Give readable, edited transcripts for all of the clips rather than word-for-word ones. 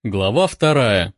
Глава 2.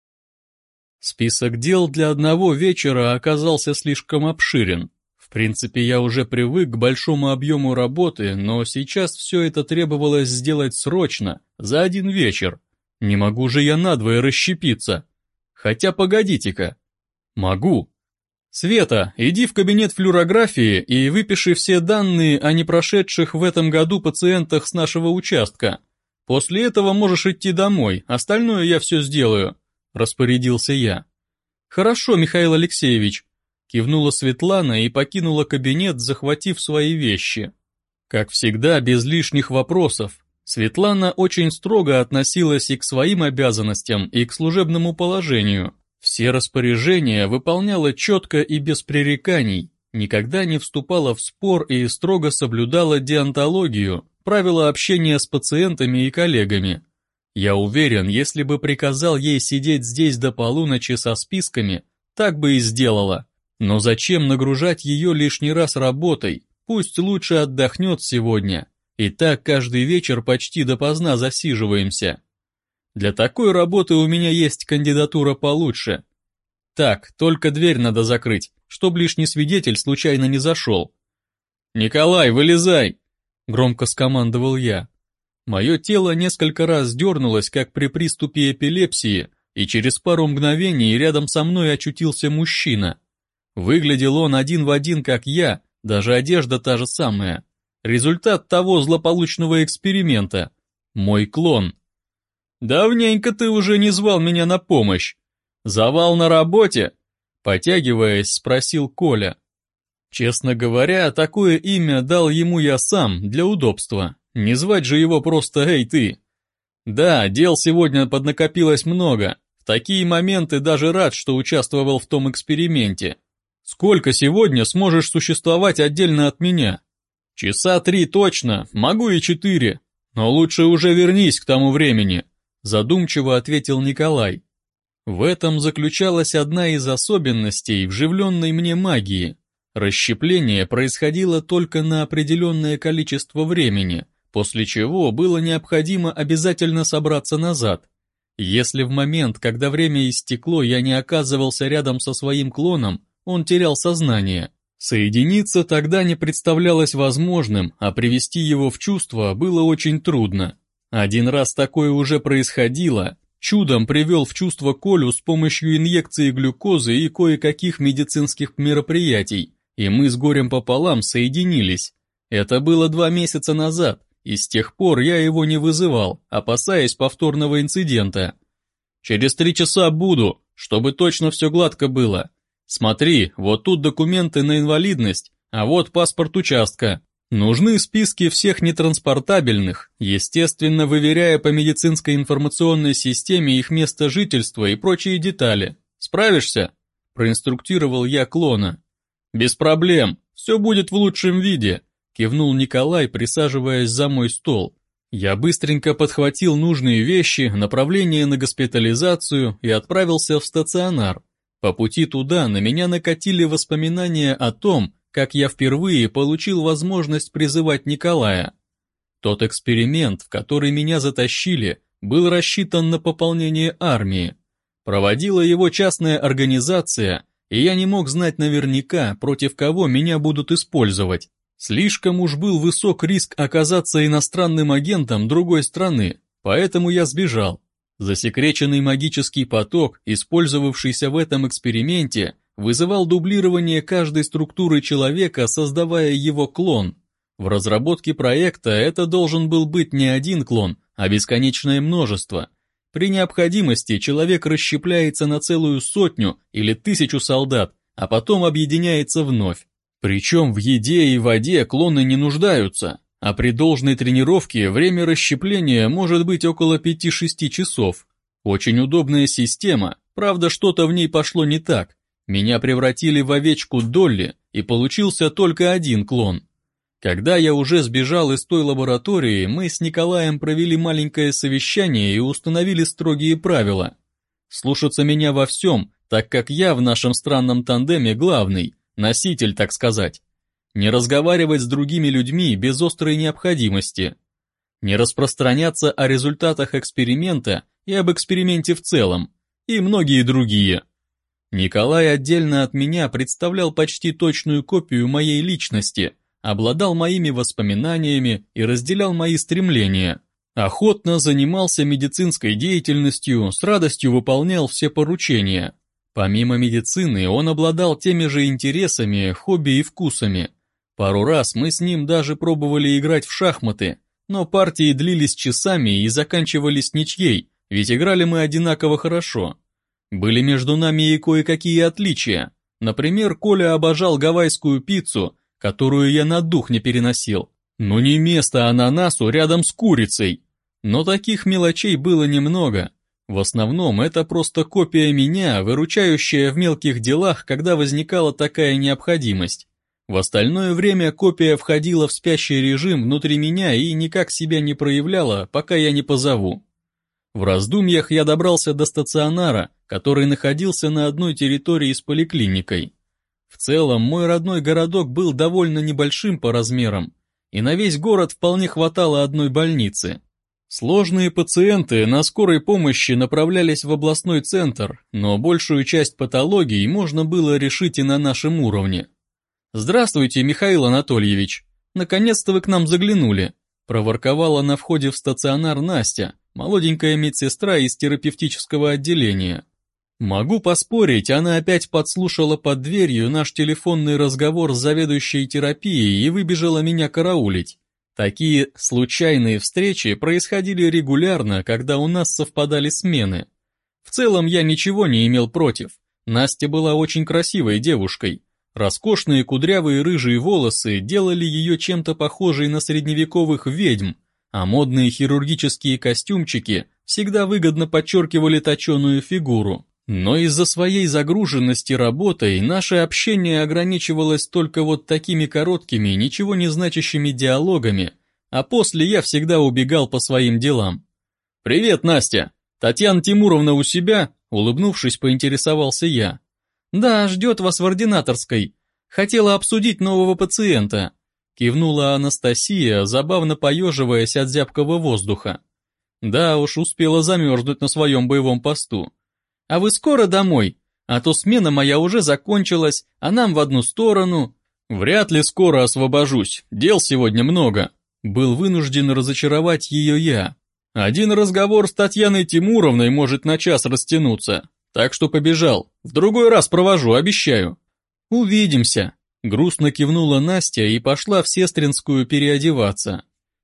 Список дел для одного вечера оказался слишком обширен. В принципе, я уже привык к большому объему работы, но сейчас все это требовалось сделать срочно, за один вечер. Не могу же я надвое расщепиться. Хотя погодите-ка. Могу. Света, иди в кабинет флюорографии и выпиши все данные о непрошедших в этом году пациентах с нашего участка. После этого можешь идти домой, остальное я все сделаю», — распорядился я. «Хорошо, Михаил Алексеевич», — кивнула Светлана и покинула кабинет, захватив свои вещи. Как всегда, без лишних вопросов. Светлана очень строго относилась и к своим обязанностям, и к служебному положению. Все распоряжения выполняла четко и без пререканий, никогда не вступала в спор и строго соблюдала деонтологию, правила общения с пациентами и коллегами. Я уверен, если бы приказал ей сидеть здесь до полуночи со списками, так бы и сделала. Но зачем нагружать ее лишний раз работой? Пусть лучше отдохнет сегодня. И так каждый вечер почти допоздна засиживаемся. Для такой работы у меня есть кандидатура получше. Так, только дверь надо закрыть, чтоб лишний свидетель случайно не зашел. «Николай, вылезай!» — громко скомандовал я. Мое тело несколько раз дернулось, как при приступе эпилепсии, и через пару мгновений рядом со мной очутился мужчина. Выглядел он один в один, как я, даже одежда та же самая. Результат того злополучного эксперимента. Мой клон. «Давненько ты уже не звал меня на помощь. Завал на работе?» Потягиваясь, спросил Коля. Честно говоря, такое имя дал ему я сам, для удобства. Не звать же его просто «Эй, ты». Да, дел сегодня поднакопилось много. В такие моменты даже рад, что участвовал в том эксперименте. Сколько сегодня сможешь существовать отдельно от меня? Часа 3 точно, могу и 4. Но лучше уже вернись к тому времени, задумчиво ответил Николай. В этом заключалась одна из особенностей вживленной мне магии. Расщепление происходило только на определенное количество времени, после чего было необходимо обязательно собраться назад. Если в момент, когда время истекло, я не оказывался рядом со своим клоном, он терял сознание. Соединиться тогда не представлялось возможным, а привести его в чувство было очень трудно. Один раз такое уже происходило, чудом привел в чувство Колю с помощью инъекции глюкозы и кое-каких медицинских мероприятий, и мы с горем пополам соединились. Это было 2 месяца назад, и с тех пор я его не вызывал, опасаясь повторного инцидента. «Через 3 часа буду, чтобы точно все гладко было. Смотри, вот тут документы на инвалидность, а вот паспорт участка. Нужны списки всех нетранспортабельных, естественно, выверяя по медицинской информационной системе их место жительства и прочие детали. Справишься?» – проинструктировал я клона. «Без проблем, все будет в лучшем виде», – кивнул Николай, присаживаясь за мой стол. Я быстренько подхватил нужные вещи, направление на госпитализацию и отправился в стационар. По пути туда на меня накатили воспоминания о том, как я впервые получил возможность призывать Николая. Тот эксперимент, в который меня затащили, был рассчитан на пополнение армии. Проводила его частная организация, и я не мог знать наверняка, против кого меня будут использовать. Слишком уж был высок риск оказаться иностранным агентом другой страны, поэтому я сбежал. Засекреченный магический поток, использовавшийся в этом эксперименте, вызывал дублирование каждой структуры человека, создавая его клон. В разработке проекта это должен был быть не один клон, а бесконечное множество. При необходимости человек расщепляется на целую 100 или 1000 солдат, а потом объединяется вновь. Причем в еде и воде клоны не нуждаются, а при должной тренировке время расщепления может быть около 5-6 часов. Очень удобная система, правда что-то в ней пошло не так. Меня превратили в овечку Долли, и получился только один клон. Когда я уже сбежал из той лаборатории, мы с Николаем провели маленькое совещание и установили строгие правила. Слушаться меня во всем, так как я в нашем странном тандеме главный, носитель, так сказать. Не разговаривать с другими людьми без острой необходимости. Не распространяться о результатах эксперимента и об эксперименте в целом, и многие другие. Николай отдельно от меня представлял почти точную копию моей личности, обладал моими воспоминаниями и разделял мои стремления. Охотно занимался медицинской деятельностью, с радостью выполнял все поручения. Помимо медицины, он обладал теми же интересами, хобби и вкусами. Пару раз мы с ним даже пробовали играть в шахматы, но партии длились часами и заканчивались ничьей, ведь играли мы одинаково хорошо. Были между нами и кое-какие отличия. Например, Коля обожал гавайскую пиццу, которую я на дух не переносил. Но не место ананасу рядом с курицей. Но таких мелочей было немного. В основном это просто копия меня, выручающая в мелких делах, когда возникала такая необходимость. В остальное время копия входила в спящий режим внутри меня и никак себя не проявляла, пока я не позову. В раздумьях я добрался до стационара, который находился на одной территории с поликлиникой. В целом, мой родной городок был довольно небольшим по размерам, и на весь город вполне хватало одной больницы. Сложные пациенты на скорой помощи направлялись в областной центр, но большую часть патологий можно было решить и на нашем уровне. «Здравствуйте, Михаил Анатольевич! Наконец-то вы к нам заглянули!» проворковала на входе в стационар Настя, молоденькая медсестра из терапевтического отделения. Могу поспорить, она опять подслушала под дверью наш телефонный разговор с заведующей терапией и выбежала меня караулить. Такие случайные встречи происходили регулярно, когда у нас совпадали смены. В целом я ничего не имел против. Настя была очень красивой девушкой. Роскошные кудрявые рыжие волосы делали ее чем-то похожей на средневековых ведьм, а модные хирургические костюмчики всегда выгодно подчеркивали точеную фигуру. Но из-за своей загруженности работой наше общение ограничивалось только вот такими короткими, ничего не значащими диалогами, а после я всегда убегал по своим делам. «Привет, Настя! Татьяна Тимуровна у себя?» Улыбнувшись, поинтересовался я. «Да, ждет вас в ординаторской. Хотела обсудить нового пациента», кивнула Анастасия, забавно поеживаясь от зябкого воздуха. Да уж, успела замерзнуть на своем боевом посту. «А вы скоро домой? А то смена моя уже закончилась, а нам в одну сторону». «Вряд ли скоро освобожусь, дел сегодня много». Был вынужден разочаровать ее я. Один разговор с Татьяной Тимуровной может на час растянуться, так что побежал. В другой раз провожу, обещаю. «Увидимся», — грустно кивнула Настя и пошла в сестринскую переодеваться.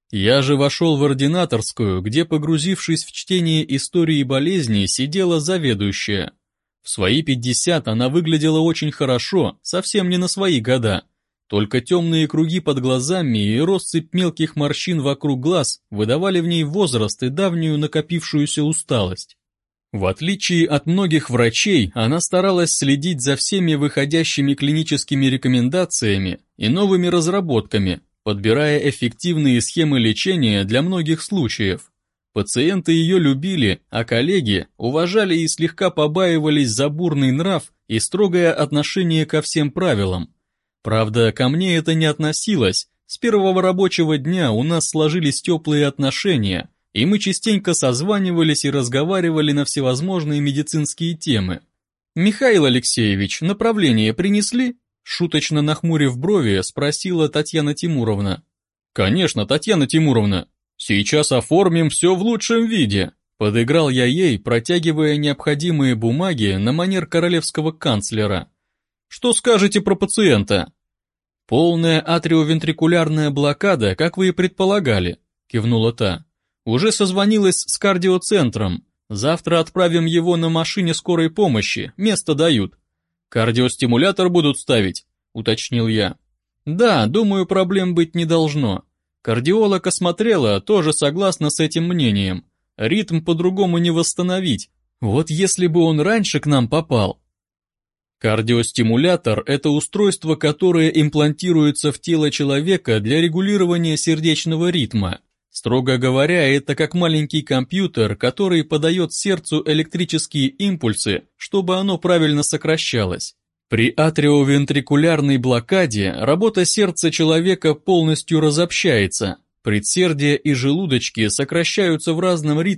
Я же вошел в ординаторскую, где, погрузившись в чтение истории болезни, сидела заведующая. В свои 50 она выглядела очень хорошо, совсем не на свои года. Только темные круги под глазами и россыпь мелких морщин вокруг глаз выдавали в ней возраст и давнюю накопившуюся усталость. В отличие от многих врачей, она старалась следить за всеми выходящими клиническими рекомендациями и новыми разработками, подбирая эффективные схемы лечения для многих случаев. Пациенты ее любили, а коллеги уважали и слегка побаивались за бурный нрав и строгое отношение ко всем правилам. Правда, ко мне это не относилось. С первого рабочего дня у нас сложились теплые отношения, и мы частенько созванивались и разговаривали на всевозможные медицинские темы. «Михаил Алексеевич, направление принесли?» Шуточно нахмурив брови, спросила Татьяна Тимуровна. «Конечно, Татьяна Тимуровна, сейчас оформим все в лучшем виде», подыграл я ей, протягивая необходимые бумаги на манер королевского канцлера. «Что скажете про пациента?» «Полная атриовентрикулярная блокада, как вы и предполагали», кивнула та. «Уже созвонилась с кардиоцентром. Завтра отправим его на машине скорой помощи, место дают». «Кардиостимулятор будут ставить?» — уточнил я. «Да, думаю, проблем быть не должно. Кардиолог осмотрела, тоже согласна с этим мнением. Ритм по-другому не восстановить. Вот если бы он раньше к нам попал». Кардиостимулятор — это устройство, которое имплантируется в тело человека для регулирования сердечного ритма. Строго говоря, это как маленький компьютер, который подает сердцу электрические импульсы, чтобы оно правильно сокращалось. При атриовентрикулярной блокаде работа сердца человека полностью разобщается. Предсердия и желудочки сокращаются в разном ритме,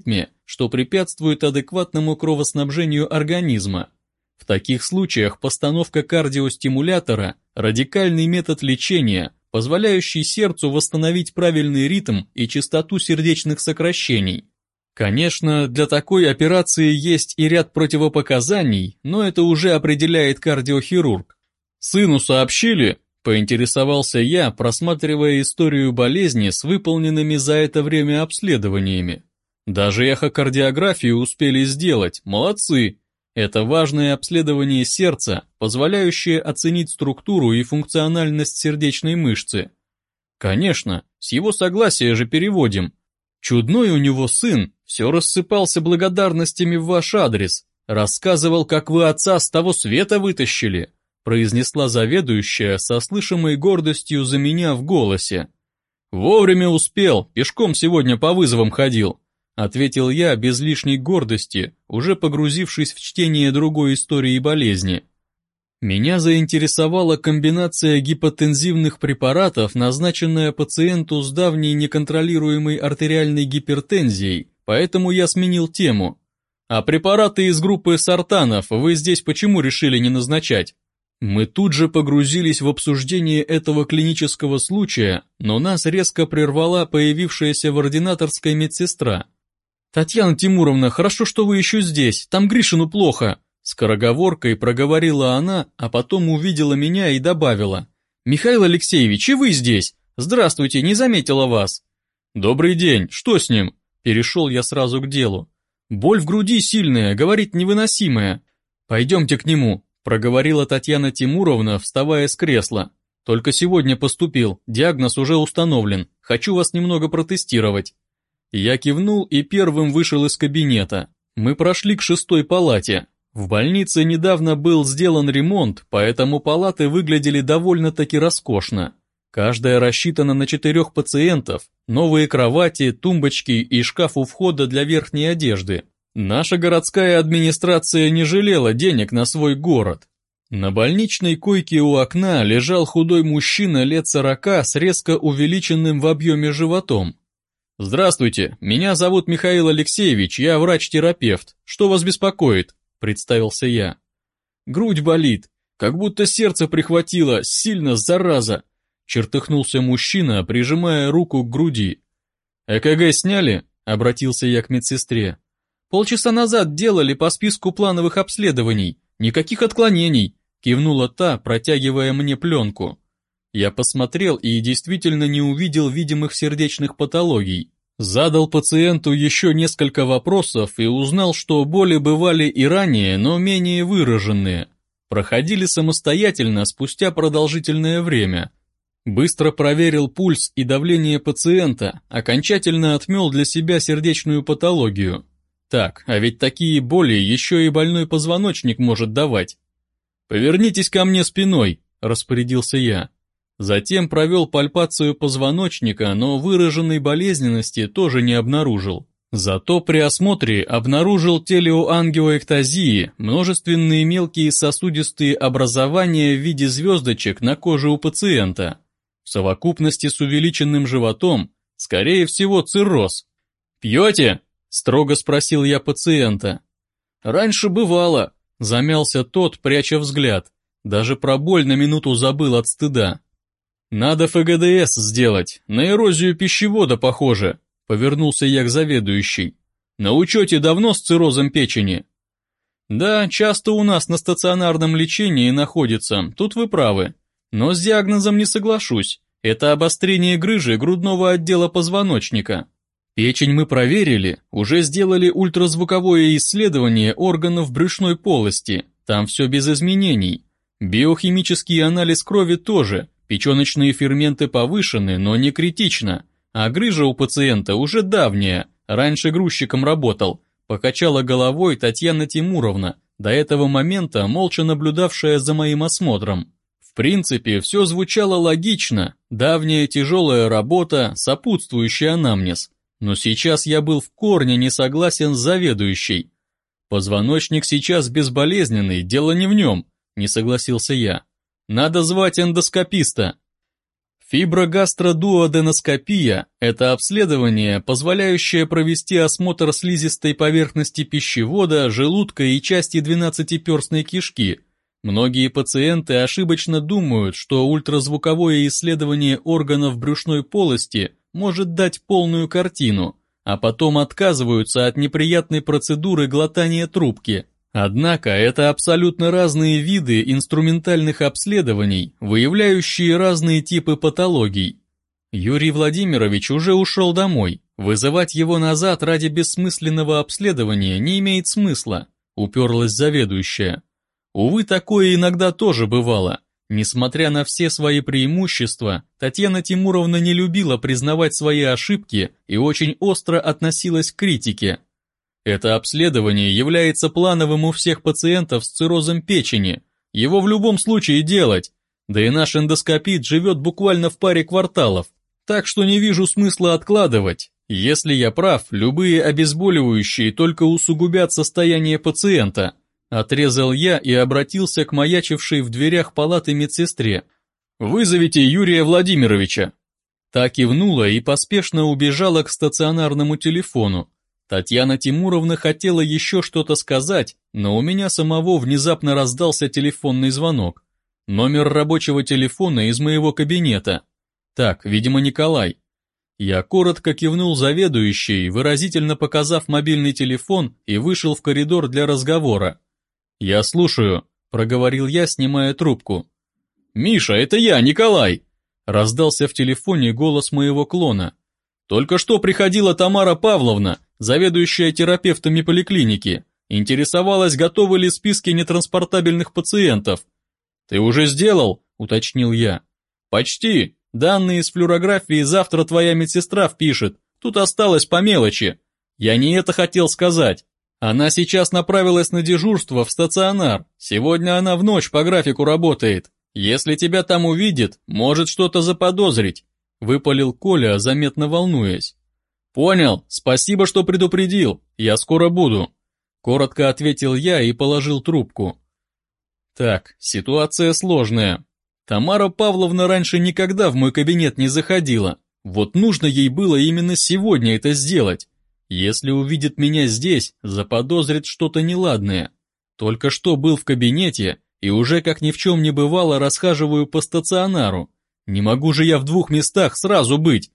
что препятствует адекватному кровоснабжению организма. В таких случаях постановка кардиостимулятора – радикальный метод лечения, позволяющий сердцу восстановить правильный ритм и частоту сердечных сокращений. Конечно, для такой операции есть и ряд противопоказаний, но это уже определяет кардиохирург. «Сыну сообщили?» – поинтересовался я, просматривая историю болезни с выполненными за это время обследованиями. Даже эхокардиографию успели сделать, молодцы! Это важное обследование сердца, позволяющее оценить структуру и функциональность сердечной мышцы. Конечно, с его согласия же переводим. Чудной у него сын, все рассыпался благодарностями в ваш адрес, рассказывал, как вы отца с того света вытащили, произнесла заведующая со слышимой гордостью за меня в голосе. Вовремя успел, пешком сегодня по вызовам ходил. Ответил я без лишней гордости, уже погрузившись в чтение другой истории болезни. Меня заинтересовала комбинация гипотензивных препаратов, назначенная пациенту с давней неконтролируемой артериальной гипертензией, поэтому я сменил тему. А препараты из группы сортанов вы здесь почему решили не назначать? Мы тут же погрузились в обсуждение этого клинического случая, но нас резко прервала появившаяся в ординаторской медсестра. «Татьяна Тимуровна, хорошо, что вы еще здесь, там Гришину плохо», скороговоркой проговорила она, а потом увидела меня и добавила. «Михаил Алексеевич, и вы здесь? Здравствуйте, не заметила вас». «Добрый день, что с ним?» Перешел я сразу к делу. «Боль в груди сильная, говорит, невыносимая». «Пойдемте к нему», проговорила Татьяна Тимуровна, вставая с кресла. «Только сегодня поступил, диагноз уже установлен, хочу вас немного протестировать». Я кивнул и первым вышел из кабинета. Мы прошли к 6-й палате. В больнице недавно был сделан ремонт, поэтому палаты выглядели довольно-таки роскошно. Каждая рассчитана на 4 пациентов, новые кровати, тумбочки и шкаф у входа для верхней одежды. Наша городская администрация не жалела денег на свой город. На больничной койке у окна лежал худой мужчина лет 40 с резко увеличенным в объеме животом. «Здравствуйте, меня зовут Михаил Алексеевич, я врач-терапевт. Что вас беспокоит?» – представился я. «Грудь болит, как будто сердце прихватило, сильно, зараза!» – чертыхнулся мужчина, прижимая руку к груди. «ЭКГ сняли?» – обратился я к медсестре. «Полчаса назад делали по списку плановых обследований, никаких отклонений», – кивнула та, протягивая мне пленку. Я посмотрел и действительно не увидел видимых сердечных патологий. Задал пациенту еще несколько вопросов и узнал, что боли бывали и ранее, но менее выраженные. Проходили самостоятельно спустя продолжительное время. Быстро проверил пульс и давление пациента, окончательно отмел для себя сердечную патологию. Так, а ведь такие боли еще и больной позвоночник может давать. «Повернитесь ко мне спиной», – распорядился я. Затем провел пальпацию позвоночника, но выраженной болезненности тоже не обнаружил. Зато при осмотре обнаружил телеоангиоэктазии, множественные мелкие сосудистые образования в виде звездочек на коже у пациента. В совокупности с увеличенным животом, скорее всего, цирроз. «Пьете?» – строго спросил я пациента. «Раньше бывало», – замялся тот, пряча взгляд. Даже про боль на минуту забыл от стыда. «Надо ФГДС сделать, на эрозию пищевода похоже», — повернулся я к заведующей. «На учете давно с циррозом печени?» «Да, часто у нас на стационарном лечении находится, тут вы правы. Но с диагнозом не соглашусь, это обострение грыжи грудного отдела позвоночника. Печень мы проверили, уже сделали ультразвуковое исследование органов брюшной полости, там все без изменений. Биохимический анализ крови тоже». Печеночные ферменты повышены, но не критично, а грыжа у пациента уже давняя, раньше грузчиком работал, покачала головой Татьяна Тимуровна, до этого момента молча наблюдавшая за моим осмотром. В принципе, все звучало логично, давняя тяжелая работа, сопутствующий анамнез, но сейчас я был в корне не согласен с заведующей. Позвоночник сейчас безболезненный, дело не в нем, не согласился я. Надо звать эндоскописта. Фиброгастродуоденоскопия – это обследование, позволяющее провести осмотр слизистой поверхности пищевода, желудка и части двенадцатиперстной кишки. Многие пациенты ошибочно думают, что ультразвуковое исследование органов брюшной полости может дать полную картину, а потом отказываются от неприятной процедуры глотания трубки. Однако это абсолютно разные виды инструментальных обследований, выявляющие разные типы патологий. Юрий Владимирович уже ушел домой. Вызывать его назад ради бессмысленного обследования не имеет смысла, уперлась заведующая. Увы, такое иногда тоже бывало. Несмотря на все свои преимущества, Татьяна Тимуровна не любила признавать свои ошибки и очень остро относилась к критике. Это обследование является плановым у всех пациентов с циррозом печени. Его в любом случае делать. Да и наш эндоскопит живет буквально в паре кварталов. Так что не вижу смысла откладывать. Если я прав, любые обезболивающие только усугубят состояние пациента. Отрезал я и обратился к маячившей в дверях палаты медсестре. «Вызовите Юрия Владимировича». Та кивнула и поспешно убежала к стационарному телефону. Татьяна Тимуровна хотела еще что-то сказать, но у меня самого внезапно раздался телефонный звонок. Номер рабочего телефона из моего кабинета. Так, видимо, Николай. Я коротко кивнул заведующей, выразительно показав мобильный телефон, и вышел в коридор для разговора. «Я слушаю», — проговорил я, снимая трубку. «Миша, это я, Николай!» — раздался в телефоне голос моего клона. «Только что приходила Тамара Павловна, заведующая терапевтами поликлиники. Интересовалась, готовы ли списки нетранспортабельных пациентов». «Ты уже сделал?» — уточнил я. «Почти. Данные из флюорографии завтра твоя медсестра впишет. Тут осталось по мелочи. Я не это хотел сказать. Она сейчас направилась на дежурство в стационар. Сегодня она в ночь по графику работает. Если тебя там увидит, может что-то заподозрить», — выпалил Коля, заметно волнуясь. «Понял, спасибо, что предупредил. Я скоро буду», — коротко ответил я и положил трубку. Так, ситуация сложная. Тамара Павловна раньше никогда в мой кабинет не заходила. Вот нужно ей было именно сегодня это сделать. Если увидит меня здесь, заподозрит что-то неладное. Только что был в кабинете и уже как ни в чем не бывало расхаживаю по стационару. Не могу же я в двух местах сразу быть.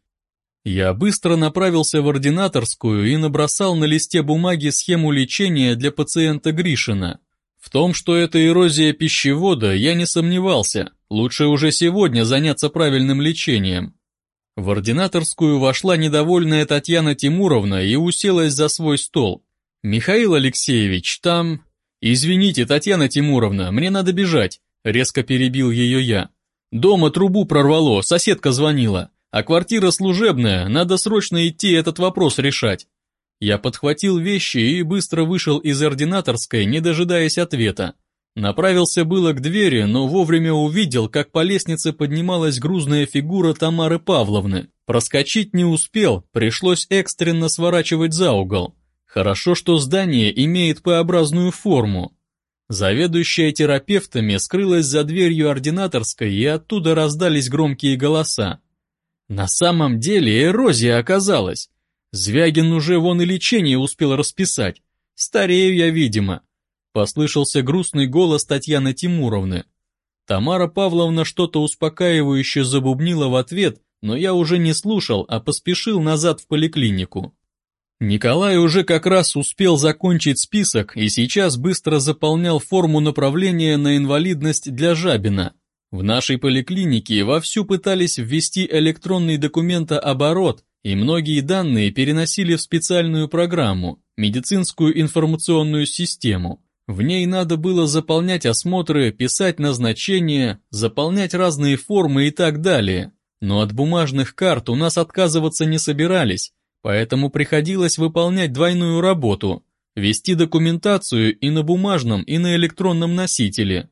Я быстро направился в ординаторскую и набросал на листе бумаги схему лечения для пациента Гришина. В том, что это эрозия пищевода, я не сомневался. Лучше уже сегодня заняться правильным лечением. В ординаторскую вошла недовольная Татьяна Тимуровна и уселась за свой стол. «Михаил Алексеевич, там...» «Извините, Татьяна Тимуровна, мне надо бежать», — резко перебил ее я. «Дома трубу прорвало, соседка звонила, а квартира служебная, надо срочно идти этот вопрос решать». Я подхватил вещи и быстро вышел из ординаторской, не дожидаясь ответа. Направился было к двери, но вовремя увидел, как по лестнице поднималась грузная фигура Тамары Павловны. Проскочить не успел, пришлось экстренно сворачивать за угол. Хорошо, что здание имеет П-образную форму. Заведующая терапевтами скрылась за дверью ординаторской, и оттуда раздались громкие голоса. На самом деле эрозия оказалась. Звягин уже вон и лечение успел расписать. Старею я, видимо. Послышался грустный голос Татьяны Тимуровны. Тамара Павловна что-то успокаивающе забубнила в ответ, но я уже не слушал, а поспешил назад в поликлинику. Николай уже как раз успел закончить список и сейчас быстро заполнял форму направления на инвалидность для Жабина. В нашей поликлинике вовсю пытались ввести электронный документооборот, и многие данные переносили в специальную программу, медицинскую информационную систему. В ней надо было заполнять осмотры, писать назначения, заполнять разные формы и так далее. Но от бумажных карт у нас отказываться не собирались, поэтому приходилось выполнять двойную работу, вести документацию и на бумажном, и на электронном носителе.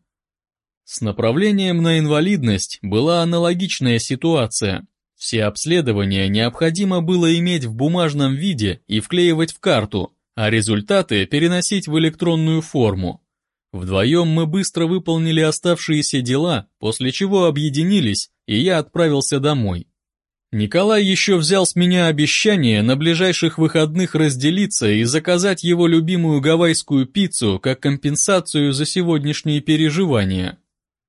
С направлением на инвалидность была аналогичная ситуация. Все обследования необходимо было иметь в бумажном виде и вклеивать в карту, а результаты переносить в электронную форму. Вдвоем мы быстро выполнили оставшиеся дела, после чего объединились, и я отправился домой. Николай еще взял с меня обещание на ближайших выходных разделиться и заказать его любимую гавайскую пиццу как компенсацию за сегодняшние переживания.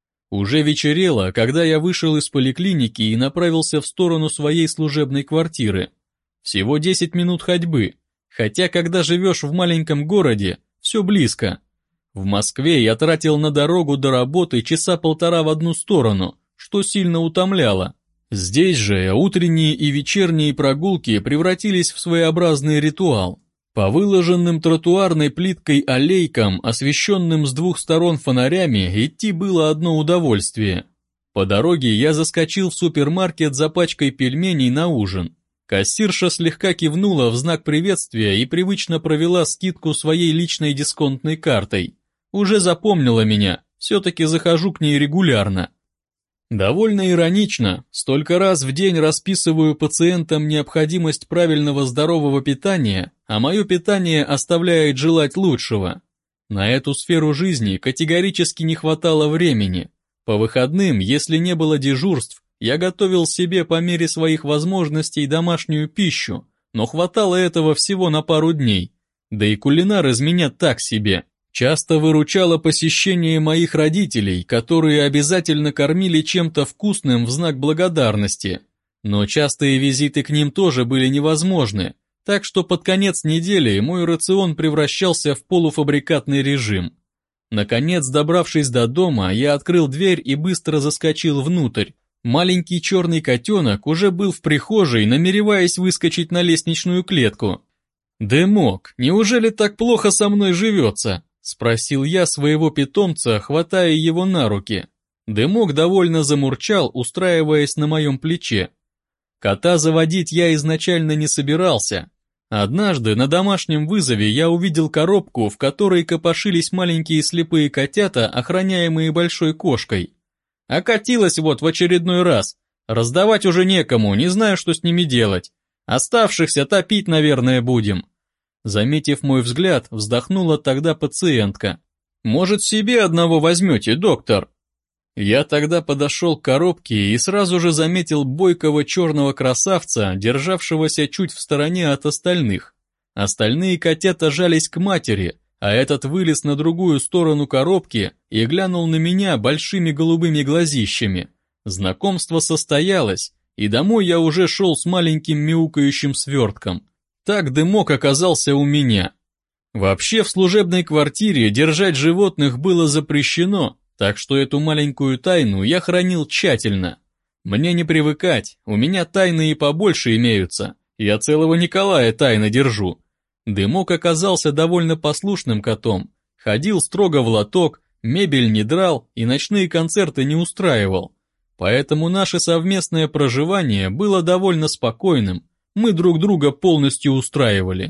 Уже вечерело, когда я вышел из поликлиники и направился в сторону своей служебной квартиры. Всего 10 минут ходьбы, хотя когда живешь в маленьком городе, все близко. В Москве я тратил на дорогу до работы часа полтора в одну сторону, что сильно утомляло. Здесь же утренние и вечерние прогулки превратились в своеобразный ритуал. По выложенным тротуарной плиткой аллейкам, освещенным с двух сторон фонарями, идти было одно удовольствие. По дороге я заскочил в супермаркет за пачкой пельменей на ужин. Кассирша слегка кивнула в знак приветствия и привычно провела скидку своей личной дисконтной картой. Уже запомнила меня, все-таки захожу к ней регулярно. Довольно иронично, столько раз в день расписываю пациентам необходимость правильного здорового питания, а мое питание оставляет желать лучшего. На эту сферу жизни категорически не хватало времени. По выходным, если не было дежурств, я готовил себе по мере своих возможностей домашнюю пищу, но хватало этого всего на пару дней. Да и кулинар из меня так себе. Часто выручало посещение моих родителей, которые обязательно кормили чем-то вкусным в знак благодарности. Но частые визиты к ним тоже были невозможны, так что под конец недели мой рацион превращался в полуфабрикатный режим. Наконец, добравшись до дома, я открыл дверь и быстро заскочил внутрь. Маленький черный котенок уже был в прихожей, намереваясь выскочить на лестничную клетку. «Дымок, неужели так плохо со мной живется?» — спросил я своего питомца, хватая его на руки. Дымок довольно замурчал, устраиваясь на моем плече. Кота заводить я изначально не собирался. Однажды на домашнем вызове я увидел коробку, в которой копошились маленькие слепые котята, охраняемые большой кошкой. Окатилась вот в очередной раз. Раздавать уже некому, не знаю, что с ними делать. Оставшихся топить, наверное, будем. Заметив мой взгляд, вздохнула тогда пациентка. «Может, себе одного возьмете, доктор?» Я тогда подошел к коробке и сразу же заметил бойкого черного красавца, державшегося чуть в стороне от остальных. Остальные котята жались к матери, а этот вылез на другую сторону коробки и глянул на меня большими голубыми глазищами. Знакомство состоялось, и домой я уже шел с маленьким мяукающим свертком. Так Дымок оказался у меня. Вообще в служебной квартире держать животных было запрещено, так что эту маленькую тайну я хранил тщательно. Мне не привыкать, у меня тайны и побольше имеются, я целого Николая тайно держу. Дымок оказался довольно послушным котом, ходил строго в лоток, мебель не драл и ночные концерты не устраивал. Поэтому наше совместное проживание было довольно спокойным, мы друг друга полностью устраивали.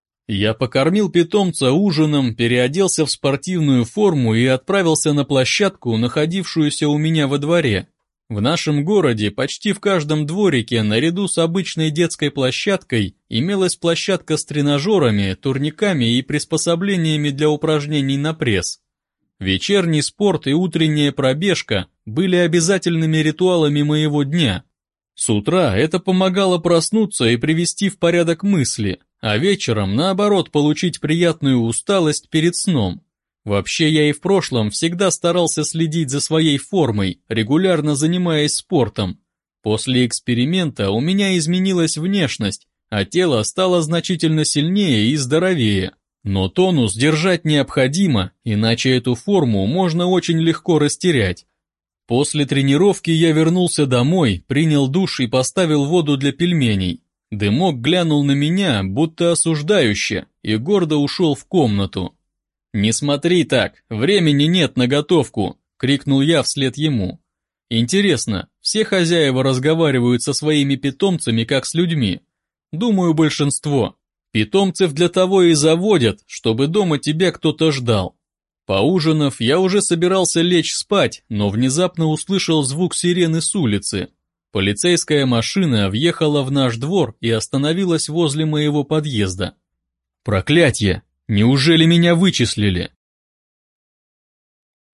Я покормил питомца ужином, переоделся в спортивную форму и отправился на площадку, находившуюся у меня во дворе. В нашем городе почти в каждом дворике наряду с обычной детской площадкой имелась площадка с тренажерами, турниками и приспособлениями для упражнений на пресс. Вечерний спорт и утренняя пробежка были обязательными ритуалами моего дня. С утра это помогало проснуться и привести в порядок мысли, а вечером, наоборот, получить приятную усталость перед сном. Вообще я и в прошлом всегда старался следить за своей формой, регулярно занимаясь спортом. После эксперимента у меня изменилась внешность, а тело стало значительно сильнее и здоровее. Но тонус держать необходимо, иначе эту форму можно очень легко растерять. После тренировки я вернулся домой, принял душ и поставил воду для пельменей. Дымок глянул на меня, будто осуждающе, и гордо ушел в комнату. «Не смотри так, времени нет на готовку!» — крикнул я вслед ему. «Интересно, все хозяева разговаривают со своими питомцами как с людьми?» «Думаю, большинство. Питомцев для того и заводят, чтобы дома тебя кто-то ждал». Поужинав, я уже собирался лечь спать, но внезапно услышал звук сирены с улицы. Полицейская машина въехала в наш двор и остановилась возле моего подъезда. «Проклятье! Неужели меня вычислили?»